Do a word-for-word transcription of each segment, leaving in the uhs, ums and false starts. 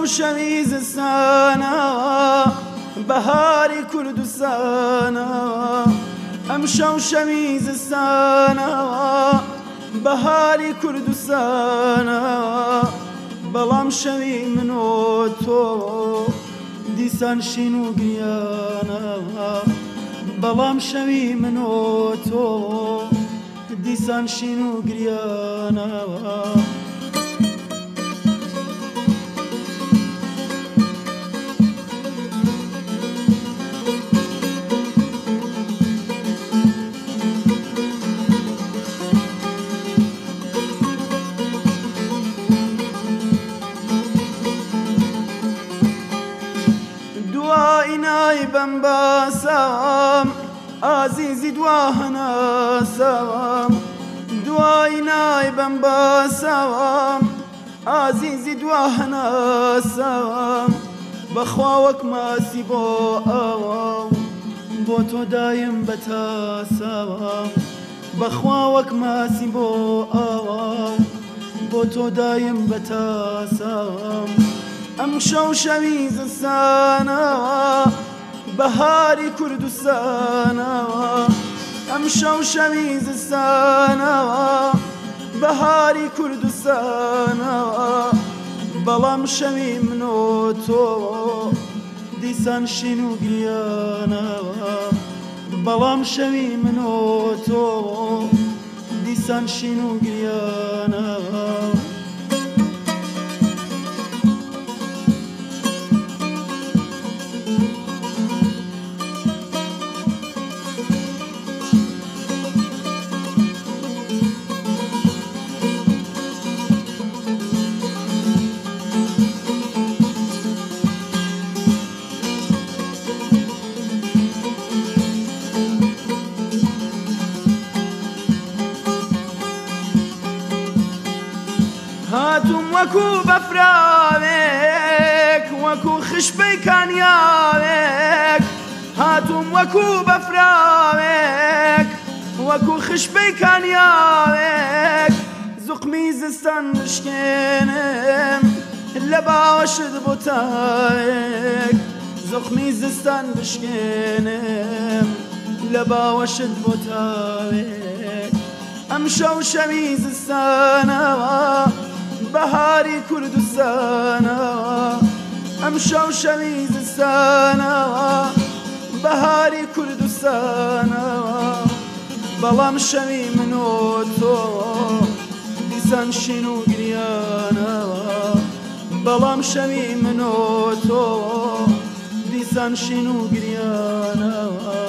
شەوی زستانە بەهاری کوردستانە ئەمشەو شەوی زستانە بەهاری کوردستانە بەڵام شەوی من و تۆ دیسان شین و گریانە بەڵام شەوی من و تۆ دیسان شین و گریانە دوای بەم باسام ئازیزی دوا هەناسام دوای نای بەم باسام ئازیزی دوا هەناسام بەخوا وەک ماسی بۆ ئاوام بۆ تۆ دایم بەتاسام بەخوا وەک ماسی بۆ ئاوام بۆ تۆ دایم بەتاسام ئەمشەو شەوی زستانە بەهاری کوردستانە ئەمشەو شەوی زستانە بەهاری کوردستانە بەڵام شەوی من و تۆ دیسان شین و گریانە بەڵام شەوی من و تۆ دیسان شین و گریانە هاتووم وەکو بەفراوێک وەکو خشبەی کانیاوێک هاتووم وەکو بەفراوێک وەکو خشبەی کانیاوێک زوقمی زستان بشکێنم لە باوەشت بۆ تاوێک زوقمی زستان بشکێنم لە باوەشت بۆ تاوێک ئەمشەو شەوی زستانەوە بەهاری کوردستانە ئەمشەو شەوی زستانەوە بەهاری کوردستانەوە بەڵام شەوی من و تۆ دیسان شین و گریانەوە بەڵام شەوی من و تۆ دیسان شین و گریانەوە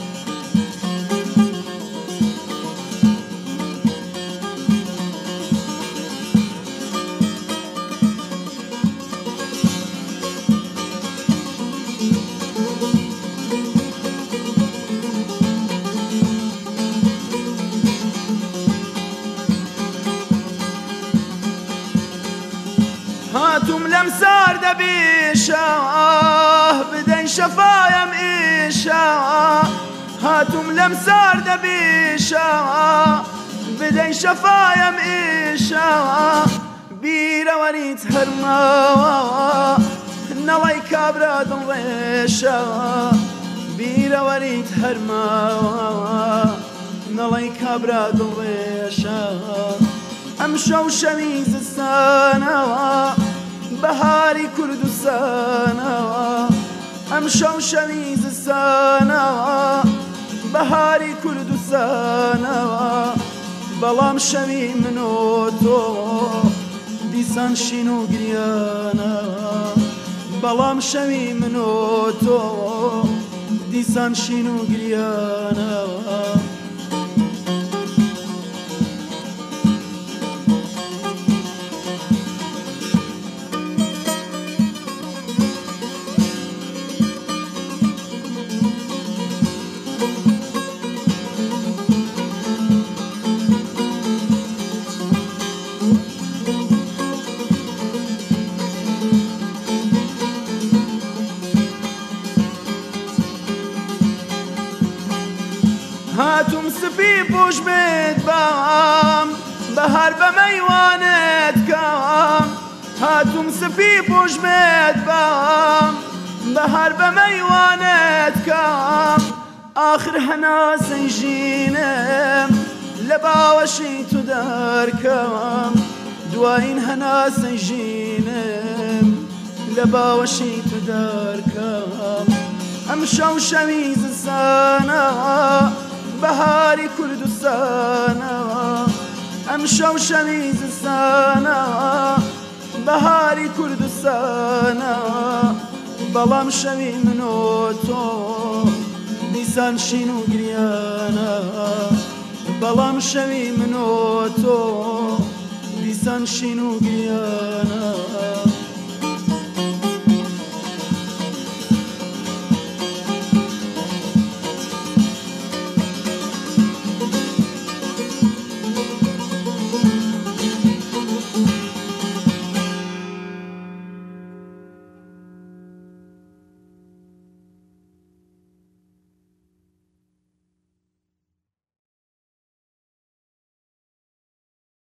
هاتووم لەم ساردە بیشەوە بدەین شەفایم ئیشەوە هاتووم لەم ساردە بیشەوە بدەین شەفایم ئیشەوە بیرەوەریت هەرماوە نەڵی کابرا دڵڕێشەوە بیرەوەریت هەرماوە نەڵی کابرا دڵڕێشەوە ئەمشەو شەوی زستانەوە بەهاری کوردستانەوە ئەمشەو شەوی زستانەوە بەهاری کوردستانەوە بەڵام شەوی من و تۆ دیسان شین و گریانەوە بەڵام شەوی من و تۆ دیسان شین و گریانەوە هاتووم سپی پوش بێت باوام بەهار بە مەیوانت کەوام هاتوم سپی پۆژمێت بام بەهار بە مەیوانێت کام آخر هەناسەی ژینم لە باوەشی تو دەرکەم دوایین هەناسەی ژینم لە باوەشی تو دەرکەم ئەم شەو شەوی زستانە بەهاری کوردستانە ئەم شەو شەوی زستانە بەهاری کوردستانە بەڵام شەوی من و تۆ دیسان شین و گریانە بەڵام شەوی من و تۆ دیسان شین و گریانە